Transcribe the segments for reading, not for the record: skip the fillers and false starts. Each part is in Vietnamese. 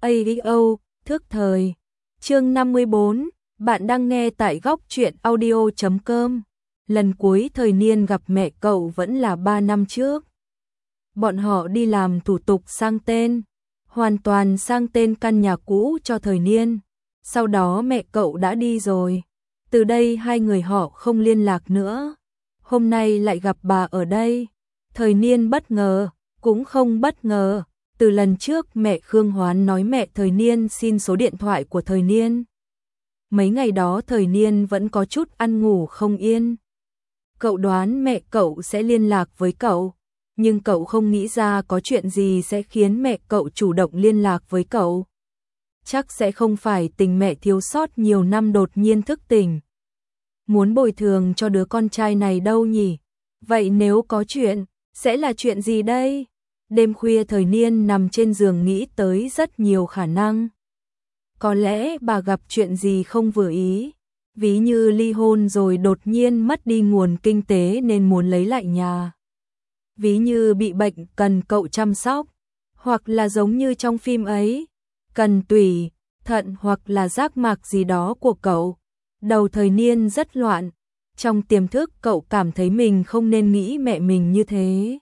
AEO, Thước Thời. Chương 54, bạn đang nghe tại góc truyện audio.com. Lần cuối Thời Niên gặp mẹ cậu vẫn là 3 năm trước. Bọn họ đi làm thủ tục sang tên, hoàn toàn sang tên căn nhà cũ cho Thời Niên. Sau đó mẹ cậu đã đi rồi. Từ đây hai người họ không liên lạc nữa. Hôm nay lại gặp bà ở đây. Thời Niên bất ngờ, cũng không bất ngờ. Từ lần trước mẹ Khương Hoán nói mẹ Thời Niên xin số điện thoại của Thời Niên. Mấy ngày đó Thời Niên vẫn có chút ăn ngủ không yên. Cậu đoán mẹ cậu sẽ liên lạc với cậu, nhưng cậu không nghĩ ra có chuyện gì sẽ khiến mẹ cậu chủ động liên lạc với cậu. Chắc sẽ không phải tình mẹ thiếu sót nhiều năm đột nhiên thức tỉnh, muốn bồi thường cho đứa con trai này đâu nhỉ? Vậy nếu có chuyện, sẽ là chuyện gì đây? Đêm khuya Thời Niên nằm trên giường nghĩ tới rất nhiều khả năng. Có lẽ bà gặp chuyện gì không vừa ý, ví như ly hôn rồi đột nhiên mất đi nguồn kinh tế nên muốn lấy lại nhà. Ví như bị bệnh cần cậu chăm sóc, hoặc là giống như trong phim ấy, cần tủy, thận hoặc là giác mạc gì đó của cậu. Đầu Thời Niên rất loạn, trong tiềm thức cậu cảm thấy mình không nên nghĩ mẹ mình như thế.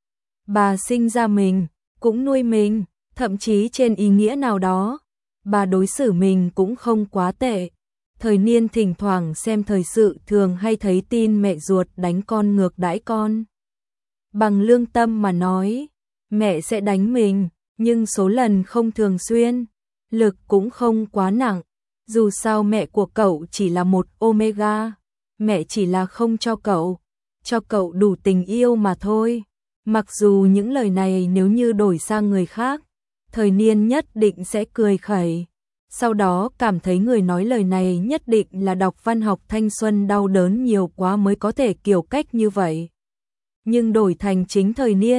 Bà sinh ra mình, cũng nuôi mình, thậm chí trên ý nghĩa nào đó, bà đối xử mình cũng không quá tệ. Thời Niên thỉnh thoảng xem thời sự thường hay thấy tin mẹ ruột đánh con ngược đãi con. Bằng lương tâm mà nói, mẹ sẽ đánh mình, nhưng số lần không thường xuyên, lực cũng không quá nặng. Dù sao mẹ của cậu chỉ là một omega, mẹ chỉ là không cho cậu đủ tình yêu mà thôi. Mặc dù những lời này nếu như đổi sang người khác, Thời Niên nhất định sẽ cười khẩy. Sau đó cảm thấy người nói lời này nhất định là đọc văn học thanh xuân đau đớn nhiều quá mới có thể kiểu cách như vậy. Nhưng đổi thành chính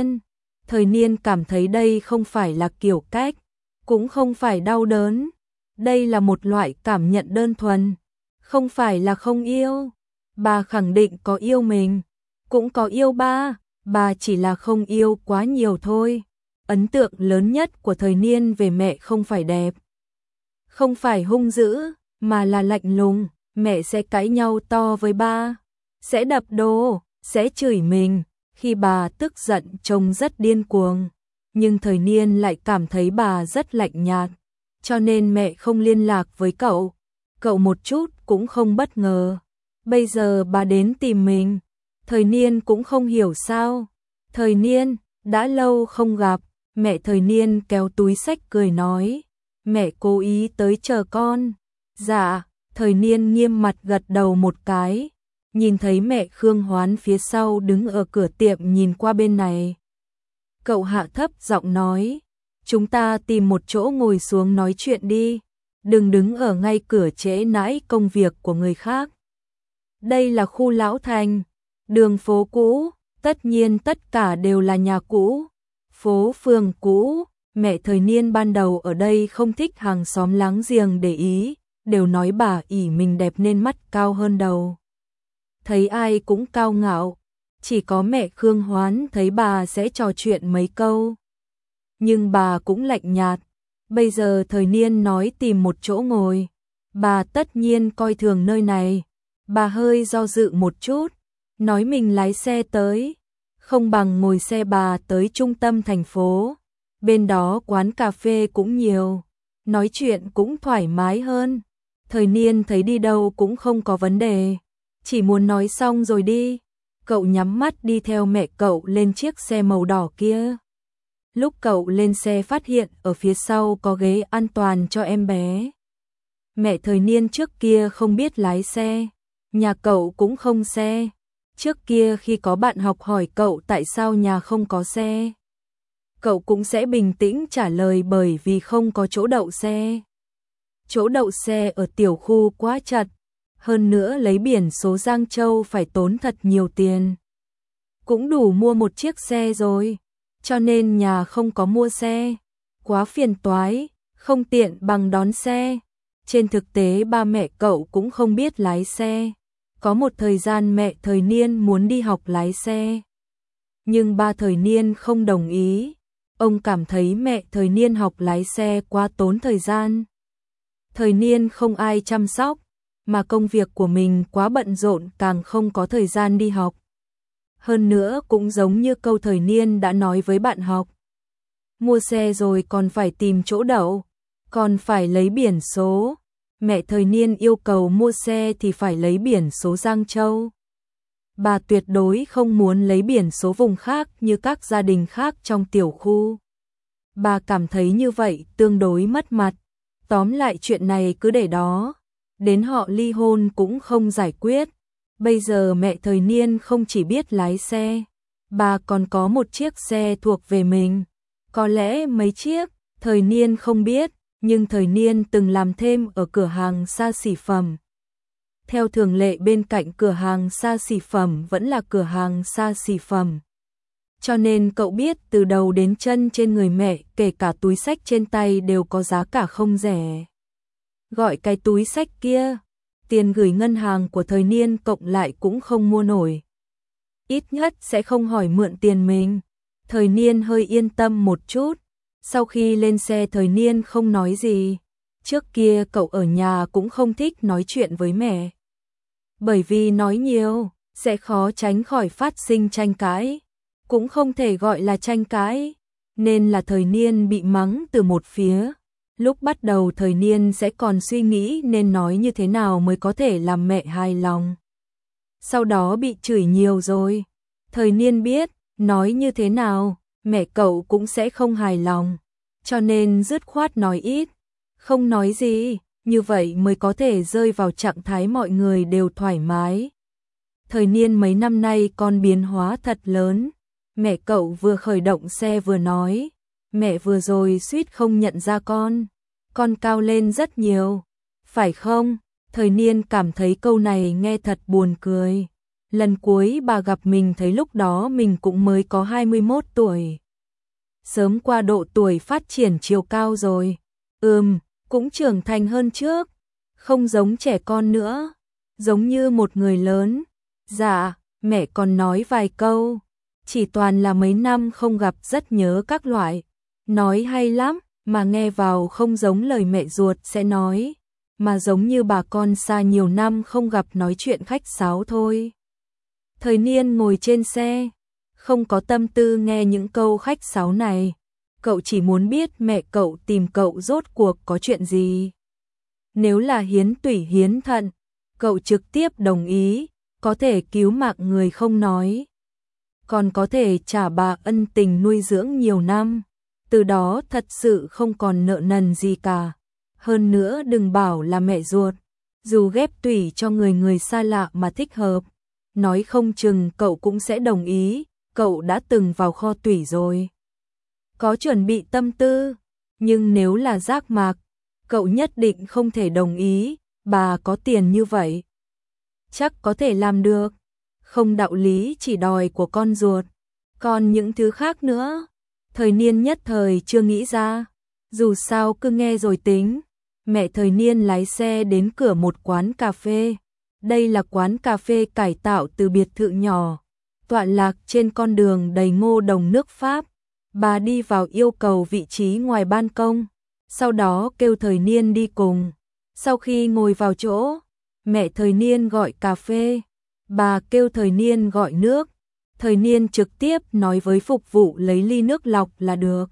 Thời Niên cảm thấy đây không phải là kiểu cách, cũng không phải đau đớn. Đây là một loại cảm nhận đơn thuần, không phải là không yêu. Bà khẳng định có yêu mình, cũng có yêu bà chỉ là không yêu quá nhiều thôi. Ấn tượng lớn nhất của Thời Niên về mẹ không phải đẹp, không phải hung dữ, mà là lạnh lùng. Mẹ sẽ cãi nhau to với ba, sẽ đập đồ, sẽ chửi mình. Khi bà tức giận trông rất điên cuồng, nhưng Thời Niên lại cảm thấy bà rất lạnh nhạt, cho nên mẹ không liên lạc với cậu. Cậu một chút cũng không bất ngờ. Bây giờ bà đến tìm mình, Thời Niên cũng không hiểu sao. Thời Niên, đã lâu không gặp. Mẹ Thời Niên kéo túi xách cười nói, mẹ cố ý tới chờ con. Dạ. Thời Niên nghiêm mặt gật đầu một cái, nhìn thấy mẹ Khương Hoán phía sau đứng ở cửa tiệm nhìn qua bên này. Cậu hạ thấp giọng nói, chúng ta tìm một chỗ ngồi xuống nói chuyện đi, đừng đứng ở ngay cửa trễ nãi công việc của người khác. Đây là khu Lão Thành, đường phố cũ, tất nhiên tất cả đều là nhà cũ, phố phường cũ. Mẹ Thời Niên ban đầu ở đây không thích hàng xóm láng giềng để ý, đều nói bà ỷ mình đẹp nên mắt cao hơn đầu. Thấy ai cũng cao ngạo, chỉ có mẹ Khương Hoán thấy bà sẽ trò chuyện mấy câu. Nhưng bà cũng lạnh nhạt. Bây giờ Thời Niên nói tìm một chỗ ngồi, bà tất nhiên coi thường nơi này. Bà hơi do dự một chút, nói mình lái xe tới, không bằng ngồi xe bà tới trung tâm thành phố. Bên đó quán cà phê cũng nhiều, nói chuyện cũng thoải mái hơn. Thời Niên thấy đi đâu cũng không có vấn đề, chỉ muốn nói xong rồi đi. Cậu nhắm mắt đi theo mẹ cậu lên chiếc xe màu đỏ kia. Lúc cậu lên xe phát hiện ở phía sau có ghế an toàn cho em bé. Mẹ Thời Niên trước kia không biết lái xe, nhà cậu cũng không xe. Trước kia khi có bạn học hỏi cậu tại sao nhà không có xe, cậu cũng sẽ bình tĩnh trả lời bởi vì không có chỗ đậu xe. Chỗ đậu xe ở tiểu khu quá chật, hơn nữa lấy biển số Giang Châu phải tốn thật nhiều tiền. Cũng đủ mua một chiếc xe rồi, cho nên nhà không có mua xe, quá phiền toái, không tiện bằng đón xe. Trên thực tế ba mẹ cậu cũng không biết lái xe. Có một thời gian mẹ Thời Niên muốn đi học lái xe, nhưng ba Thời Niên không đồng ý. Ông cảm thấy mẹ Thời Niên học lái xe quá tốn thời gian. Thời Niên không ai chăm sóc, mà công việc của mình quá bận rộn càng không có thời gian đi học. Hơn nữa cũng giống như câu Thời Niên đã nói với bạn học. Mua xe rồi còn phải tìm chỗ đậu, còn phải lấy biển số. Mẹ Thời Niên yêu cầu mua xe thì phải lấy biển số Giang Châu. Bà tuyệt đối không muốn lấy biển số vùng khác như các gia đình khác trong tiểu khu. Bà cảm thấy như vậy tương đối mất mặt. Tóm lại chuyện này cứ để đó. Đến họ ly hôn cũng không giải quyết. Bây giờ mẹ Thời Niên không chỉ biết lái xe, bà còn có một chiếc xe thuộc về mình. Có lẽ mấy chiếc, Thời Niên không biết, nhưng Thời Niên từng làm thêm ở cửa hàng xa xỉ phẩm. Theo thường lệ bên cạnh cửa hàng xa xỉ phẩm vẫn là cửa hàng xa xỉ phẩm. Cho nên cậu biết từ đầu đến chân trên người mẹ, kể cả túi xách trên tay đều có giá cả không rẻ. Gọi cái túi xách kia, tiền gửi ngân hàng của Thời Niên cộng lại cũng không mua nổi. Ít nhất sẽ không hỏi mượn tiền mình. Thời Niên hơi yên tâm một chút. Sau khi lên xe Thời Niên không nói gì. Trước kia cậu ở nhà cũng không thích nói chuyện với mẹ. Bởi vì nói nhiều, sẽ khó tránh khỏi phát sinh tranh cãi. Cũng không thể gọi là tranh cãi, nên là Thời Niên bị mắng từ một phía. Lúc bắt đầu Thời Niên sẽ còn suy nghĩ nên nói như thế nào mới có thể làm mẹ hài lòng. Sau đó bị chửi nhiều rồi. Thời Niên biết, nói như thế nào, mẹ cậu cũng sẽ không hài lòng. Cho nên dứt khoát nói ít, không nói gì, như vậy mới có thể rơi vào trạng thái mọi người đều thoải mái. Thời Niên mấy năm nay con biến hóa thật lớn. Mẹ cậu vừa khởi động xe vừa nói, mẹ vừa rồi suýt không nhận ra con cao lên rất nhiều, phải không? Thời Niên cảm thấy câu này nghe thật buồn cười. Lần cuối bà gặp mình thấy lúc đó mình cũng mới có 21 tuổi. Sớm qua độ tuổi phát triển chiều cao rồi. Cũng trưởng thành hơn trước, không giống trẻ con nữa, giống như một người lớn. Dạ, mẹ còn nói vài câu. Chỉ toàn là mấy năm không gặp rất nhớ các loại. Nói hay lắm, mà nghe vào không giống lời mẹ ruột sẽ nói, mà giống như bà con xa nhiều năm không gặp nói chuyện khách sáo thôi. Thời Niên ngồi trên xe, không có tâm tư nghe những câu khách sáo này. Cậu chỉ muốn biết mẹ cậu tìm cậu rốt cuộc có chuyện gì. Nếu là hiến tủy hiến thận, cậu trực tiếp đồng ý, có thể cứu mạng người không nói. Còn có thể trả bà ân tình nuôi dưỡng nhiều năm, từ đó thật sự không còn nợ nần gì cả. Hơn nữa đừng bảo là mẹ ruột, dù ghép tủy cho người xa lạ mà thích hợp, nói không chừng cậu cũng sẽ đồng ý, cậu đã từng vào kho tủy rồi. Có chuẩn bị tâm tư, nhưng nếu là giác mạc, cậu nhất định không thể đồng ý, bà có tiền như vậy. Chắc có thể làm được, không đạo lý chỉ đòi của con ruột. Còn những thứ khác nữa, Thời Niên nhất thời chưa nghĩ ra, dù sao cứ nghe rồi tính. Mẹ Thời Niên lái xe đến cửa một quán cà phê. Đây là quán cà phê cải tạo từ biệt thự nhỏ, tọa lạc trên con đường đầy ngô đồng nước Pháp. Bà đi vào yêu cầu vị trí ngoài ban công, sau đó kêu Thời Niên đi cùng. Sau khi ngồi vào chỗ, mẹ Thời Niên gọi cà phê, bà kêu Thời Niên gọi nước. Thời Niên trực tiếp nói với phục vụ lấy ly nước lọc là được.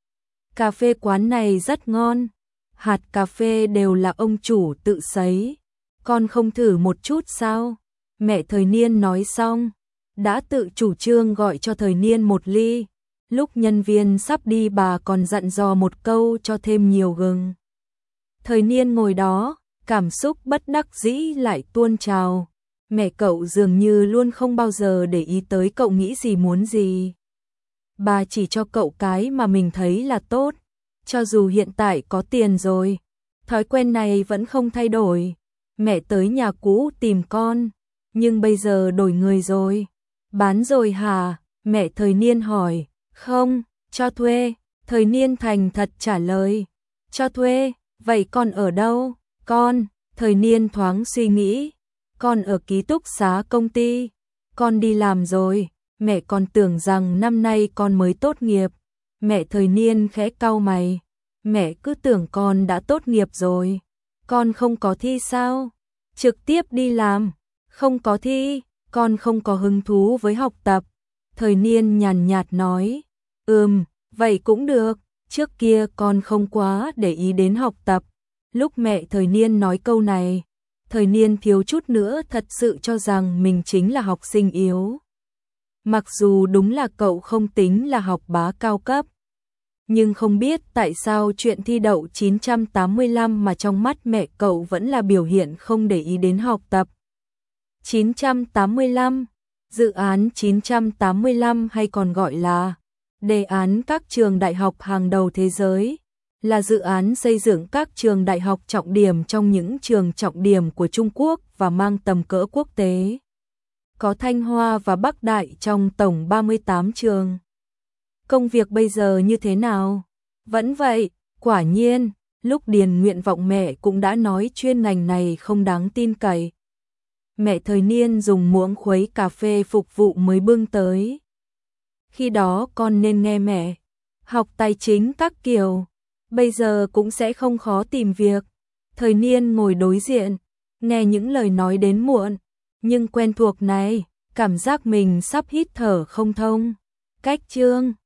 Cà phê quán này rất ngon, hạt cà phê đều là ông chủ tự sấy. Con không thử một chút sao? Mẹ Thời Niên nói xong, đã tự chủ trương gọi cho Thời Niên một ly. Lúc nhân viên sắp đi bà còn dặn dò một câu cho thêm nhiều gừng. Thời Niên ngồi đó, cảm xúc bất đắc dĩ lại tuôn trào. Mẹ cậu dường như luôn không bao giờ để ý tới cậu nghĩ gì muốn gì. Bà chỉ cho cậu cái mà mình thấy là tốt. Cho dù hiện tại có tiền rồi, thói quen này vẫn không thay đổi. Mẹ tới nhà cũ tìm con, nhưng bây giờ đổi người rồi. Bán rồi hả? Mẹ Thời Niên hỏi. Không, cho thuê. Thời Niên thành thật trả lời. Cho thuê, vậy con ở đâu? Con, Thời Niên thoáng suy nghĩ. Con ở ký túc xá công ty. Con đi làm rồi, mẹ còn tưởng rằng năm nay con mới tốt nghiệp. Mẹ Thời Niên khẽ cau mày. Mẹ cứ tưởng con đã tốt nghiệp rồi. Con không có thi sao? Trực tiếp đi làm. Không có thi, con không có hứng thú với học tập. Thời Niên nhàn nhạt nói. Vậy cũng được. Trước kia con không quá để ý đến học tập. Lúc mẹ Thời Niên nói câu này, Thời Niên thiếu chút nữa thật sự cho rằng mình chính là học sinh yếu. Mặc dù đúng là cậu không tính là học bá cao cấp, nhưng không biết tại sao chuyện thi đậu 985 mà trong mắt mẹ cậu vẫn là biểu hiện không để ý đến học tập. 985, dự án 985 hay còn gọi là đề án các trường đại học hàng đầu thế giới, là dự án xây dựng các trường đại học trọng điểm trong những trường trọng điểm của Trung Quốc và mang tầm cỡ quốc tế. Có Thanh Hoa và Bắc Đại trong tổng 38 trường. Công việc bây giờ như thế nào? Vẫn vậy, quả nhiên, lúc điền nguyện vọng mẹ cũng đã nói chuyên ngành này không đáng tin cậy. Mẹ Thời Niên dùng muỗng khuấy cà phê phục vụ mới bưng tới. Khi đó con nên nghe mẹ, học tài chính các kiểu, bây giờ cũng sẽ không khó tìm việc. Thời Niên ngồi đối diện, nghe những lời nói đến muộn, nhưng quen thuộc này, cảm giác mình sắp hít thở không thông. Cách chương